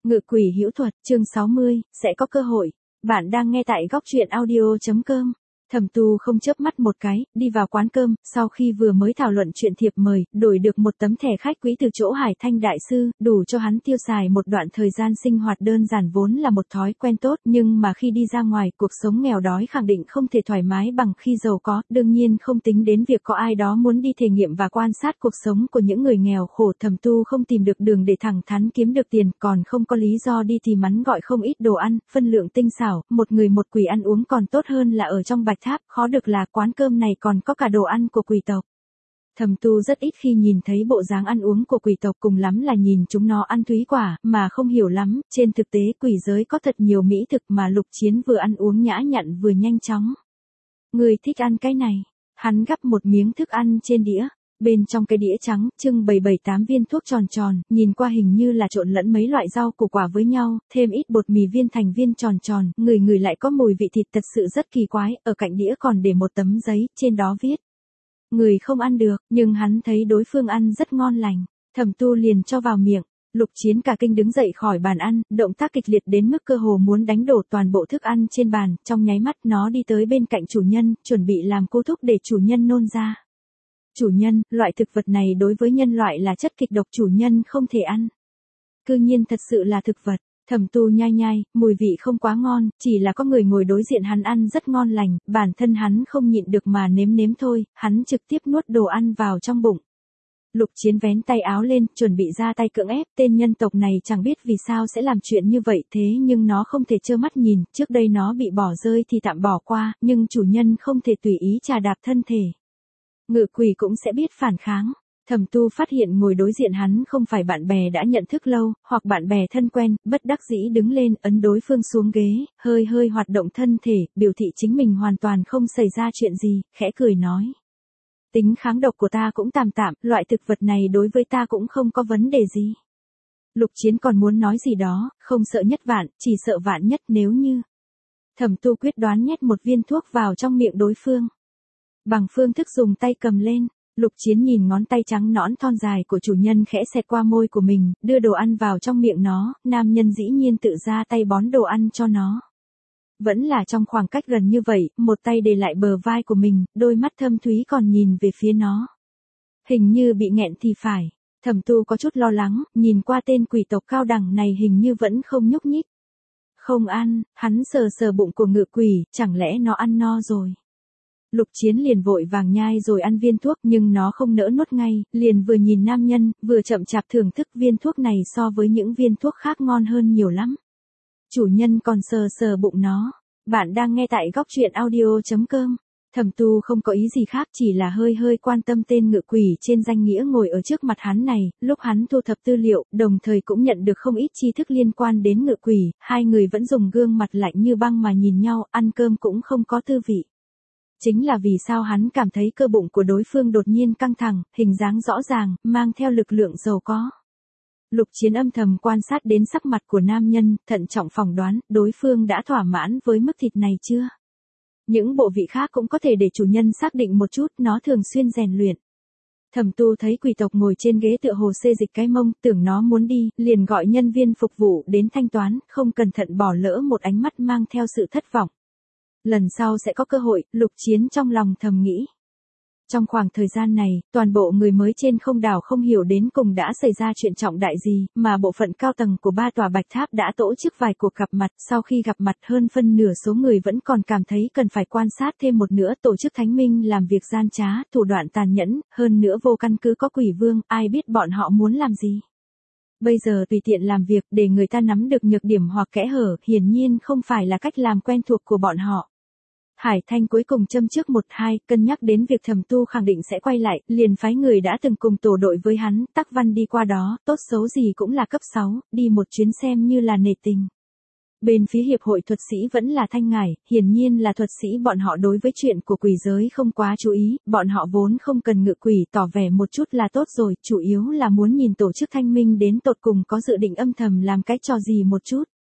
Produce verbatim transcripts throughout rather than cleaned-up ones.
Ngự quỷ hữu thuật, chương sáu mươi, sẽ có cơ hội. Bạn đang nghe tại góc truyện audio chấm com. Thẩm Tu không chớp mắt một cái, đi vào quán cơm, sau khi vừa mới thảo luận chuyện thiệp mời, đổi được một tấm thẻ khách quý từ chỗ Hải Thanh đại sư, đủ cho hắn tiêu xài một đoạn thời gian sinh hoạt đơn giản vốn là một thói quen tốt, nhưng mà khi đi ra ngoài, cuộc sống nghèo đói khẳng định không thể thoải mái bằng khi giàu có, đương nhiên không tính đến việc có ai đó muốn đi thể nghiệm và quan sát cuộc sống của những người nghèo khổ. Thẩm Tu không tìm được đường để thẳng thắn kiếm được tiền, còn không có lý do đi thì mắn gọi không ít đồ ăn, phân lượng tinh xảo, một người một quỷ ăn uống còn tốt hơn là ở trong Bạch Tháp, khó được là quán cơm này còn có cả đồ ăn của quỷ tộc. Thẩm Tu rất ít khi nhìn thấy bộ dáng ăn uống của quỷ tộc, cùng lắm là nhìn chúng nó ăn thúy quả, mà không hiểu lắm, trên thực tế quỷ giới có thật nhiều mỹ thực mà Lục Chiến vừa ăn uống nhã nhặn vừa nhanh chóng. Người thích ăn cái này, hắn gắp một miếng thức ăn trên đĩa. Bên trong cái đĩa trắng, trưng bày bảy tám viên thuốc tròn tròn, nhìn qua hình như là trộn lẫn mấy loại rau củ quả với nhau, thêm ít bột mì viên thành viên tròn tròn, người người lại có mùi vị thịt thật sự rất kỳ quái, ở cạnh đĩa còn để một tấm giấy, trên đó viết. Người không ăn được, nhưng hắn thấy đối phương ăn rất ngon lành, Thẩm Tu liền cho vào miệng. Lục Chiến cả kinh đứng dậy khỏi bàn ăn, động tác kịch liệt đến mức cơ hồ muốn đánh đổ toàn bộ thức ăn trên bàn, trong nháy mắt nó đi tới bên cạnh chủ nhân, chuẩn bị làm cô thúc để chủ nhân nôn ra. Chủ nhân, loại thực vật này đối với nhân loại là chất kịch độc, chủ nhân không thể ăn. Cư nhiên thật sự là thực vật. Thẩm Tu nhai nhai, mùi vị không quá ngon, chỉ là có người ngồi đối diện hắn ăn rất ngon lành, bản thân hắn không nhịn được mà nếm nếm thôi, hắn trực tiếp nuốt đồ ăn vào trong bụng. Lục Chiến vén tay áo lên, chuẩn bị ra tay cưỡng ép, tên nhân tộc này chẳng biết vì sao sẽ làm chuyện như vậy, thế nhưng nó không thể trơ mắt nhìn, trước đây nó bị bỏ rơi thì tạm bỏ qua, nhưng chủ nhân không thể tùy ý chà đạp thân thể. Ngự quỷ cũng sẽ biết phản kháng. Thẩm Tu phát hiện ngồi đối diện hắn không phải bạn bè đã nhận thức lâu, hoặc bạn bè thân quen, bất đắc dĩ đứng lên, ấn đối phương xuống ghế, hơi hơi hoạt động thân thể, biểu thị chính mình hoàn toàn không xảy ra chuyện gì, khẽ cười nói. Tính kháng độc của ta cũng tạm tạm, loại thực vật này đối với ta cũng không có vấn đề gì. Lục Chiến còn muốn nói gì đó, không sợ nhất vạn, chỉ sợ vạn nhất nếu như. Thẩm Tu quyết đoán nhét một viên thuốc vào trong miệng đối phương. Bằng phương thức dùng tay cầm lên, Lục Chiến nhìn ngón tay trắng nõn thon dài của chủ nhân khẽ xẹt qua môi của mình, đưa đồ ăn vào trong miệng nó, nam nhân dĩ nhiên tự ra tay bón đồ ăn cho nó. Vẫn là trong khoảng cách gần như vậy, một tay để lại bờ vai của mình, đôi mắt thâm thúy còn nhìn về phía nó. Hình như bị nghẹn thì phải, Thẩm Tu có chút lo lắng, nhìn qua tên quỷ tộc cao đẳng này hình như vẫn không nhúc nhích. Không ăn, hắn sờ sờ bụng của ngự quỷ, chẳng lẽ nó ăn no rồi. Lục Chiến liền vội vàng nhai rồi ăn viên thuốc, nhưng nó không nỡ nuốt ngay, liền vừa nhìn nam nhân, vừa chậm chạp thưởng thức viên thuốc này so với những viên thuốc khác ngon hơn nhiều lắm. Chủ nhân còn sờ sờ bụng nó. Bạn đang nghe tại góc truyện audio chấm com. Thẩm Tu không có ý gì khác, chỉ là hơi hơi quan tâm tên ngự quỷ trên danh nghĩa ngồi ở trước mặt hắn này, lúc hắn thu thập tư liệu, đồng thời cũng nhận được không ít tri thức liên quan đến ngự quỷ, hai người vẫn dùng gương mặt lạnh như băng mà nhìn nhau, ăn cơm cũng không có tư vị. Chính là vì sao hắn cảm thấy cơ bụng của đối phương đột nhiên căng thẳng, hình dáng rõ ràng, mang theo lực lượng giàu có. Lục Chiến âm thầm quan sát đến sắc mặt của nam nhân, thận trọng phỏng đoán, đối phương đã thỏa mãn với mức thịt này chưa? Những bộ vị khác cũng có thể để chủ nhân xác định một chút, nó thường xuyên rèn luyện. Thẩm Tu thấy quỷ tộc ngồi trên ghế tựa hồ xê dịch cái mông, tưởng nó muốn đi, liền gọi nhân viên phục vụ đến thanh toán, không cẩn thận bỏ lỡ một ánh mắt mang theo sự thất vọng. Lần sau sẽ có cơ hội, Lục Chiến trong lòng thầm nghĩ. Trong khoảng thời gian này, toàn bộ người mới trên không đảo không hiểu đến cùng đã xảy ra chuyện trọng đại gì, mà bộ phận cao tầng của ba tòa Bạch Tháp đã tổ chức vài cuộc gặp mặt, sau khi gặp mặt hơn phân nửa số người vẫn còn cảm thấy cần phải quan sát thêm một nữa, tổ chức Thánh Minh làm việc gian trá, thủ đoạn tàn nhẫn, hơn nữa vô căn cứ có quỷ vương, ai biết bọn họ muốn làm gì. Bây giờ tùy tiện làm việc để người ta nắm được nhược điểm hoặc kẽ hở, hiển nhiên không phải là cách làm quen thuộc của bọn họ. Hải Thanh cuối cùng châm trước một hai, cân nhắc đến việc Thẩm Tu khẳng định sẽ quay lại, liền phái người đã từng cùng tổ đội với hắn, Tắc Văn đi qua đó, tốt xấu gì cũng là cấp sáu, đi một chuyến xem như là nể tình. Bên phía hiệp hội thuật sĩ vẫn là Thanh Ngải, hiển nhiên là thuật sĩ bọn họ đối với chuyện của quỷ giới không quá chú ý, bọn họ vốn không cần ngự quỷ, tỏ vẻ một chút là tốt rồi, chủ yếu là muốn nhìn tổ chức Thanh Minh đến tột cùng có dự định âm thầm làm cái trò gì một chút.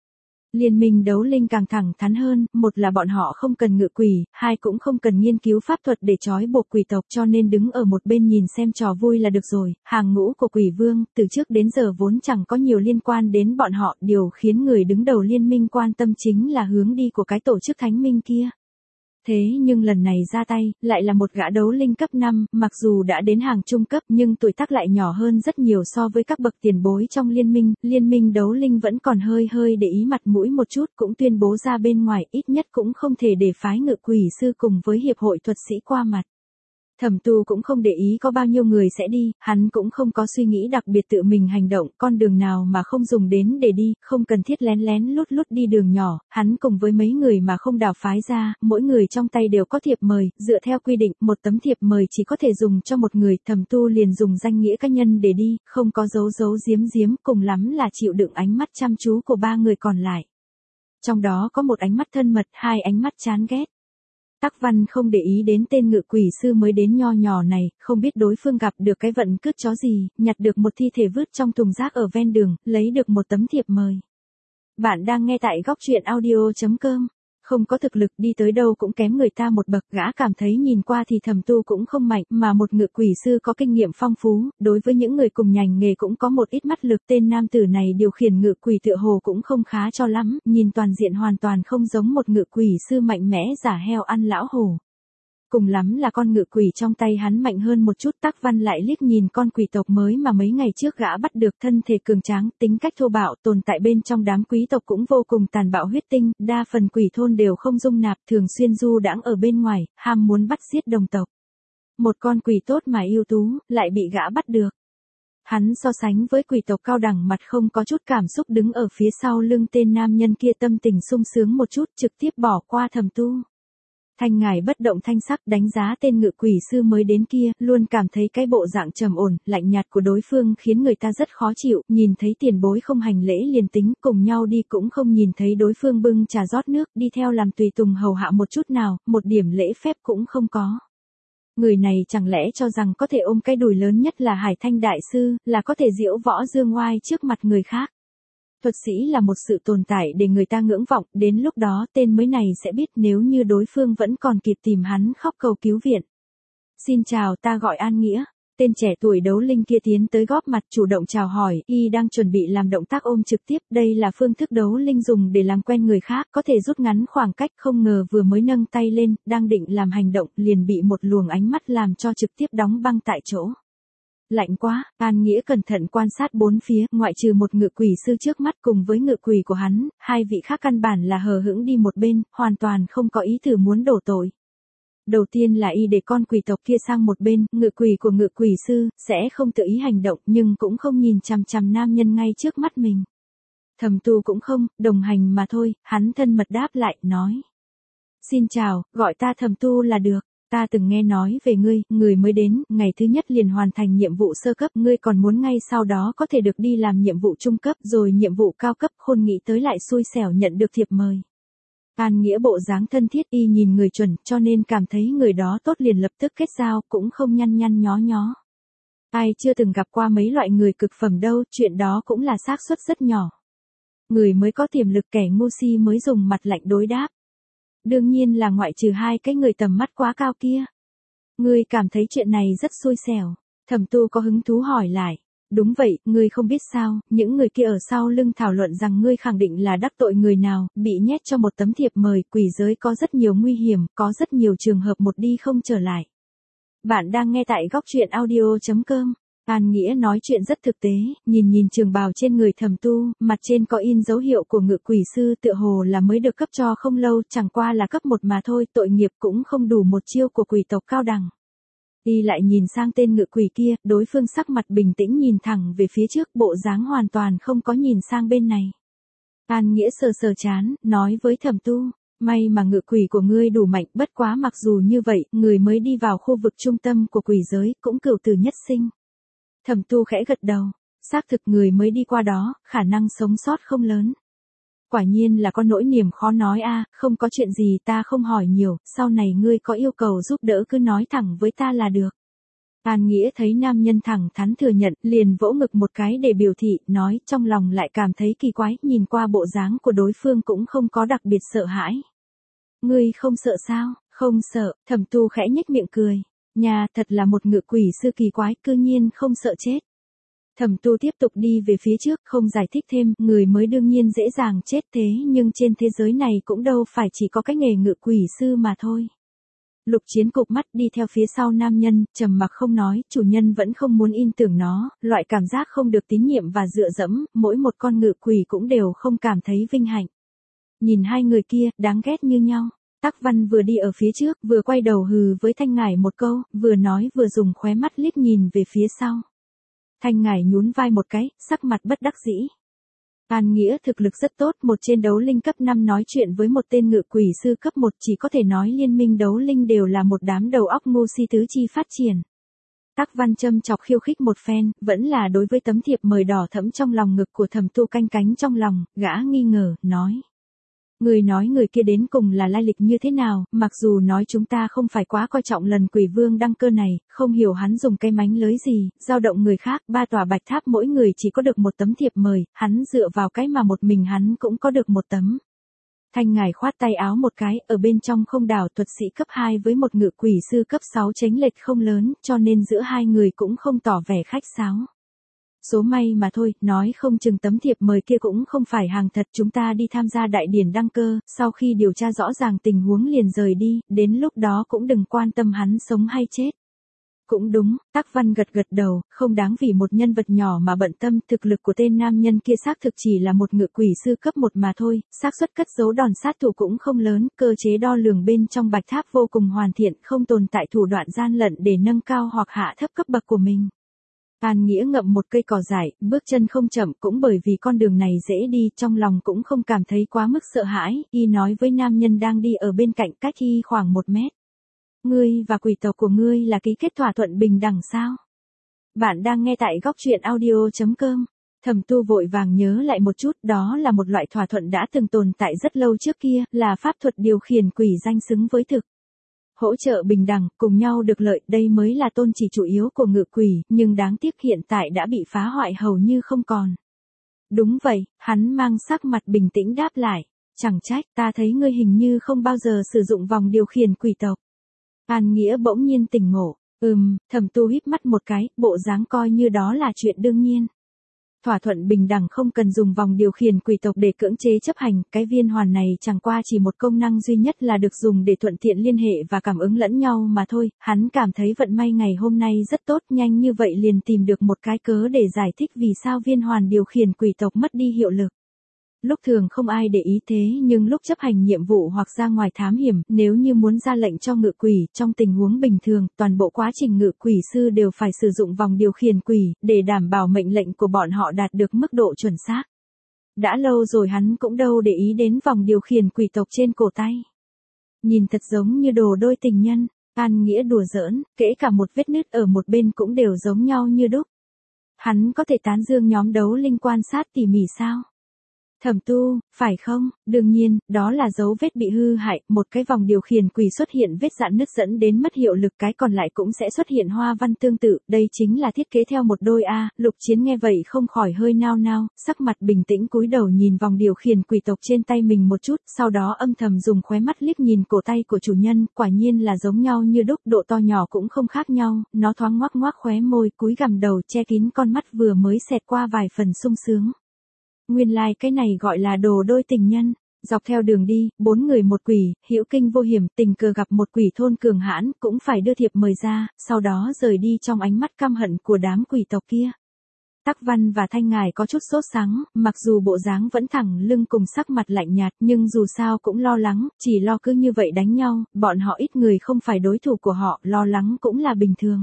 Liên minh đấu linh càng thẳng thắn hơn, một là bọn họ không cần ngự quỷ, hai cũng không cần nghiên cứu pháp thuật để trói buộc quỷ tộc cho nên đứng ở một bên nhìn xem trò vui là được rồi. Hàng ngũ của quỷ vương, từ trước đến giờ vốn chẳng có nhiều liên quan đến bọn họ, điều khiến người đứng đầu liên minh quan tâm chính là hướng đi của cái tổ chức thánh minh kia. Thế nhưng lần này ra tay, lại là một gã đấu linh cấp năm, mặc dù đã đến hàng trung cấp nhưng tuổi tác lại nhỏ hơn rất nhiều so với các bậc tiền bối trong liên minh, liên minh đấu linh vẫn còn hơi hơi để ý mặt mũi một chút cũng tuyên bố ra bên ngoài ít nhất cũng không thể để phái ngự quỷ sư cùng với hiệp hội thuật sĩ qua mặt. Thẩm Tu cũng không để ý có bao nhiêu người sẽ đi, hắn cũng không có suy nghĩ đặc biệt tự mình hành động, con đường nào mà không dùng đến để đi, không cần thiết lén lén lút lút đi đường nhỏ, hắn cùng với mấy người mà không đào phái ra, mỗi người trong tay đều có thiệp mời, dựa theo quy định, một tấm thiệp mời chỉ có thể dùng cho một người, Thẩm Tu liền dùng danh nghĩa cá nhân để đi, không có giấu giấu giếm giếm, cùng lắm là chịu đựng ánh mắt chăm chú của ba người còn lại. Trong đó có một ánh mắt thân mật, hai ánh mắt chán ghét. Tắc Văn không để ý đến tên ngự quỷ sư mới đến nho nhỏ này, không biết đối phương gặp được cái vận cướp chó gì, nhặt được một thi thể vứt trong thùng rác ở ven đường, lấy được một tấm thiệp mời. Bạn đang nghe tại góc truyện audio chấm com. Không có thực lực đi tới đâu cũng kém người ta một bậc, gã cảm thấy nhìn qua thì Thẩm Tu cũng không mạnh, mà một ngự quỷ sư có kinh nghiệm phong phú, đối với những người cùng ngành nghề cũng có một ít mắt lực. Tên nam tử này điều khiển ngự quỷ tựa hồ cũng không khá cho lắm, nhìn toàn diện hoàn toàn không giống một ngự quỷ sư mạnh mẽ giả heo ăn lão hổ. Cùng lắm là con ngự quỷ trong tay hắn mạnh hơn một chút. Tắc Văn lại liếc nhìn con quỷ tộc mới mà mấy ngày trước gã bắt được, thân thể cường tráng, tính cách thô bạo, tồn tại bên trong đám quý tộc cũng vô cùng tàn bạo huyết tinh, đa phần quỷ thôn đều không dung nạp, thường xuyên du đãng ở bên ngoài, ham muốn bắt giết đồng tộc. Một con quỷ tốt mà ưu tú, lại bị gã bắt được. Hắn so sánh với quỷ tộc cao đẳng mặt không có chút cảm xúc đứng ở phía sau lưng tên nam nhân kia, tâm tình sung sướng một chút, trực tiếp bỏ qua Thẩm Tu. Thanh ngài bất động thanh sắc đánh giá tên ngự quỷ sư mới đến kia, luôn cảm thấy cái bộ dạng trầm ổn, lạnh nhạt của đối phương khiến người ta rất khó chịu, nhìn thấy tiền bối không hành lễ liền tính, cùng nhau đi cũng không nhìn thấy đối phương bưng trà rót nước, đi theo làm tùy tùng hầu hạ một chút nào, một điểm lễ phép cũng không có. Người này chẳng lẽ cho rằng có thể ôm cái đùi lớn nhất là Hải Thanh Đại Sư, là có thể diễu võ dương oai trước mặt người khác. Thuật sĩ là một sự tồn tại để người ta ngưỡng vọng, đến lúc đó tên mới này sẽ biết nếu như đối phương vẫn còn kịp tìm hắn khóc cầu cứu viện. Xin chào, ta gọi An Nghĩa. Tên trẻ tuổi đấu linh kia tiến tới góp mặt chủ động chào hỏi, y đang chuẩn bị làm động tác ôm trực tiếp, đây là phương thức đấu linh dùng để làm quen người khác, có thể rút ngắn khoảng cách, không ngờ vừa mới nâng tay lên, đang định làm hành động, liền bị một luồng ánh mắt làm cho trực tiếp đóng băng tại chỗ. Lạnh quá, An Nghĩa cẩn thận quan sát bốn phía, ngoại trừ một ngự quỷ sư trước mắt cùng với ngự quỷ của hắn, hai vị khác căn bản là hờ hững đi một bên, hoàn toàn không có ý thử muốn đổ tội. Đầu tiên là y để con quỷ tộc kia sang một bên, ngự quỷ của ngự quỷ sư, sẽ không tự ý hành động nhưng cũng không nhìn chằm chằm nam nhân ngay trước mắt mình. Thẩm Tu cũng không, đồng hành mà thôi, hắn thân mật đáp lại, nói. Xin chào, gọi ta Thẩm Tu là được. Ta từng nghe nói về ngươi, người mới đến, ngày thứ nhất liền hoàn thành nhiệm vụ sơ cấp, ngươi còn muốn ngay sau đó có thể được đi làm nhiệm vụ trung cấp, rồi nhiệm vụ cao cấp, khôn nghĩ tới lại xui xẻo nhận được thiệp mời. An Nghĩa bộ dáng thân thiết y nhìn người chuẩn, cho nên cảm thấy người đó tốt liền lập tức kết giao, cũng không nhăn nhăn nhó nhó. Ai chưa từng gặp qua mấy loại người cực phẩm đâu, chuyện đó cũng là xác suất rất nhỏ. Người mới có tiềm lực, kẻ ngu si mới dùng mặt lạnh đối đáp. Đương nhiên là ngoại trừ hai cái người tầm mắt quá cao kia. Ngươi cảm thấy chuyện này rất xui xẻo. Thẩm Tu có hứng thú hỏi lại. Đúng vậy, ngươi không biết sao, những người kia ở sau lưng thảo luận rằng ngươi khẳng định là đắc tội người nào, bị nhét cho một tấm thiệp mời, quỷ giới có rất nhiều nguy hiểm, có rất nhiều trường hợp một đi không trở lại. Bạn đang nghe tại góc truyện audio chấm com. An Nghĩa nói chuyện rất thực tế, nhìn nhìn trường bào trên người Thẩm Tu, mặt trên có in dấu hiệu của ngự quỷ sư, tựa hồ là mới được cấp cho không lâu, chẳng qua là cấp một mà thôi, tội nghiệp cũng không đủ một chiêu của quỷ tộc cao đẳng. Y lại nhìn sang tên ngự quỷ kia, đối phương sắc mặt bình tĩnh nhìn thẳng về phía trước, bộ dáng hoàn toàn không có nhìn sang bên này. An Nghĩa sờ sờ chán, nói với Thẩm Tu. May mà ngự quỷ của ngươi đủ mạnh, bất quá mặc dù như vậy, người mới đi vào khu vực trung tâm của quỷ giới, cũng cửu tử nhất sinh. Thẩm Tu khẽ gật đầu, xác thực người mới đi qua đó, khả năng sống sót không lớn. Quả nhiên là có nỗi niềm khó nói a, không có chuyện gì ta không hỏi nhiều, sau này ngươi có yêu cầu giúp đỡ cứ nói thẳng với ta là được. An Nghĩa thấy nam nhân thẳng thắn thừa nhận, liền vỗ ngực một cái để biểu thị, nói trong lòng lại cảm thấy kỳ quái, nhìn qua bộ dáng của đối phương cũng không có đặc biệt sợ hãi. Ngươi không sợ sao? Không sợ, Thẩm Tu khẽ nhếch miệng cười. Nhà, thật là một ngự quỷ sư kỳ quái, cư nhiên không sợ chết. Thẩm Tu tiếp tục đi về phía trước, không giải thích thêm, người mới đương nhiên dễ dàng chết thế nhưng trên thế giới này cũng đâu phải chỉ có cái nghề ngự quỷ sư mà thôi. Lục Chiến cụp mắt đi theo phía sau nam nhân, trầm mặc không nói, chủ nhân vẫn không muốn in tưởng nó, loại cảm giác không được tín nhiệm và dựa dẫm, mỗi một con ngự quỷ cũng đều không cảm thấy vinh hạnh. Nhìn hai người kia, đáng ghét như nhau. Tắc Văn vừa đi ở phía trước, vừa quay đầu hừ với Thanh Ngải một câu, vừa nói vừa dùng khóe mắt liếc nhìn về phía sau. Thanh Ngải nhún vai một cái, sắc mặt bất đắc dĩ. An Nghĩa thực lực rất tốt, một trên đấu linh cấp năm nói chuyện với một tên ngự quỷ sư cấp một, chỉ có thể nói liên minh đấu linh đều là một đám đầu óc ngu si tứ chi phát triển. Tắc Văn châm chọc khiêu khích một phen, vẫn là đối với tấm thiệp mời đỏ thẫm trong lòng ngực của Thẩm Tu canh cánh trong lòng, gã nghi ngờ, nói. Người nói người kia đến cùng là lai lịch như thế nào, mặc dù nói chúng ta không phải quá coi trọng lần quỷ vương đăng cơ này, không hiểu hắn dùng cây mánh lới gì, dao động người khác, ba tòa bạch tháp mỗi người chỉ có được một tấm thiệp mời, hắn dựa vào cái mà một mình hắn cũng có được một tấm. Thanh Ngải khoát tay áo một cái, ở bên trong không đảo thuật sĩ cấp hai với một ngự quỷ sư cấp sáu chênh lệch không lớn, cho nên giữa hai người cũng không tỏ vẻ khách sáo. Số may mà thôi, nói không chừng tấm thiệp mời kia cũng không phải hàng thật, chúng ta đi tham gia đại điển đăng cơ, sau khi điều tra rõ ràng tình huống liền rời đi, đến lúc đó cũng đừng quan tâm hắn sống hay chết. Cũng đúng, Tắc Văn gật gật đầu, không đáng vì một nhân vật nhỏ mà bận tâm, thực lực của tên nam nhân kia xác thực chỉ là một ngự quỷ sư cấp một mà thôi, xác suất cất giấu đòn sát thủ cũng không lớn, cơ chế đo lường bên trong bạch tháp vô cùng hoàn thiện, không tồn tại thủ đoạn gian lận để nâng cao hoặc hạ thấp cấp bậc của mình. An Nghĩa ngậm một cây cỏ dại, bước chân không chậm, cũng bởi vì con đường này dễ đi, trong lòng cũng không cảm thấy quá mức sợ hãi, y nói với nam nhân đang đi ở bên cạnh, cách y khoảng một mét. Ngươi và quỷ tộc của ngươi là ký kết thỏa thuận bình đẳng sao? Bạn đang nghe tại góc truyện audio chấm com. Thẩm Tu vội vàng nhớ lại một chút, đó là một loại thỏa thuận đã từng tồn tại rất lâu trước kia, là pháp thuật điều khiển quỷ danh xứng với thực. Hỗ trợ bình đẳng, cùng nhau được lợi, đây mới là tôn chỉ chủ yếu của ngự quỷ, nhưng đáng tiếc hiện tại đã bị phá hoại hầu như không còn. Đúng vậy, hắn mang sắc mặt bình tĩnh đáp lại. Chẳng trách, ta thấy ngươi hình như không bao giờ sử dụng vòng điều khiển quỷ tộc. An Nghĩa bỗng nhiên tỉnh ngộ. Ừm, Thẩm Tu híp mắt một cái, bộ dáng coi như đó là chuyện đương nhiên. Thỏa thuận bình đẳng không cần dùng vòng điều khiển quỷ tộc để cưỡng chế chấp hành, cái viên hoàn này chẳng qua chỉ một công năng duy nhất là được dùng để thuận tiện liên hệ và cảm ứng lẫn nhau mà thôi, hắn cảm thấy vận may ngày hôm nay rất tốt, nhanh như vậy liền tìm được một cái cớ để giải thích vì sao viên hoàn điều khiển quỷ tộc mất đi hiệu lực. Lúc thường không ai để ý thế nhưng lúc chấp hành nhiệm vụ hoặc ra ngoài thám hiểm, nếu như muốn ra lệnh cho ngự quỷ, trong tình huống bình thường, toàn bộ quá trình ngự quỷ sư đều phải sử dụng vòng điều khiển quỷ, để đảm bảo mệnh lệnh của bọn họ đạt được mức độ chuẩn xác. Đã lâu rồi hắn cũng đâu để ý đến vòng điều khiển quỷ tộc trên cổ tay. Nhìn thật giống như đồ đôi tình nhân, An Nghĩa đùa giỡn, kể cả một vết nứt ở một bên cũng đều giống nhau như đúc. Hắn có thể tán dương nhóm đấu linh quan sát tỉ mỉ sao? Thẩm Tu, phải không? Đương nhiên, đó là dấu vết bị hư hại, một cái vòng điều khiển quỷ xuất hiện vết rạn nứt dẫn đến mất hiệu lực, cái còn lại cũng sẽ xuất hiện hoa văn tương tự, đây chính là thiết kế theo một đôi A. Lục Chiến nghe vậy không khỏi hơi nao nao, sắc mặt bình tĩnh cúi đầu nhìn vòng điều khiển quỷ tộc trên tay mình một chút, sau đó âm thầm dùng khóe mắt liếc nhìn cổ tay của chủ nhân, quả nhiên là giống nhau như đúc, độ to nhỏ cũng không khác nhau, nó thoáng ngoác ngoác khóe môi, cúi gằm đầu che kín con mắt vừa mới xẹt qua vài phần sung sướng. Nguyên lai like cái này gọi là đồ đôi tình nhân. Dọc theo đường đi, bốn người một quỷ, hữu kinh vô hiểm, tình cờ gặp một quỷ thôn cường hãn, cũng phải đưa thiệp mời ra, sau đó rời đi trong ánh mắt căm hận của đám quỷ tộc kia. Tắc Văn và Thanh Ngải có chút sốt sắng, mặc dù bộ dáng vẫn thẳng lưng cùng sắc mặt lạnh nhạt, nhưng dù sao cũng lo lắng, chỉ lo cứ như vậy đánh nhau, bọn họ ít người không phải đối thủ của họ, lo lắng cũng là bình thường.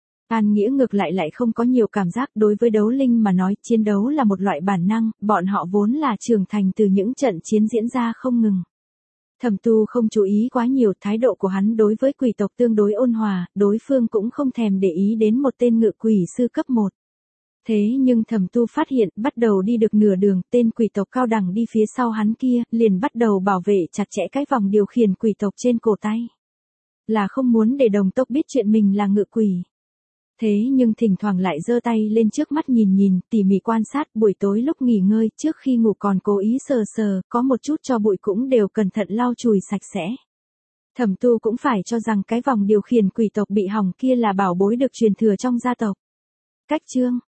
An Nghĩa ngược lại lại không có nhiều cảm giác, đối với đấu linh mà nói, chiến đấu là một loại bản năng, bọn họ vốn là trưởng thành từ những trận chiến diễn ra không ngừng. Thẩm Tu không chú ý quá nhiều, thái độ của hắn đối với quỷ tộc tương đối ôn hòa, đối phương cũng không thèm để ý đến một tên ngự quỷ sư cấp một. Thế nhưng Thẩm Tu phát hiện, bắt đầu đi được nửa đường, tên quỷ tộc cao đẳng đi phía sau hắn kia, liền bắt đầu bảo vệ chặt chẽ cái vòng điều khiển quỷ tộc trên cổ tay. Là không muốn để đồng tộc biết chuyện mình là ngự quỷ. Thế nhưng thỉnh thoảng lại giơ tay lên trước mắt nhìn nhìn, tỉ mỉ quan sát, buổi tối lúc nghỉ ngơi, trước khi ngủ còn cố ý sờ sờ, có một chút tro bụi cũng đều cẩn thận lau chùi sạch sẽ. Thẩm Tu cũng phải cho rằng cái vòng điều khiển quỷ tộc bị hỏng kia là bảo bối được truyền thừa trong gia tộc. Cách chương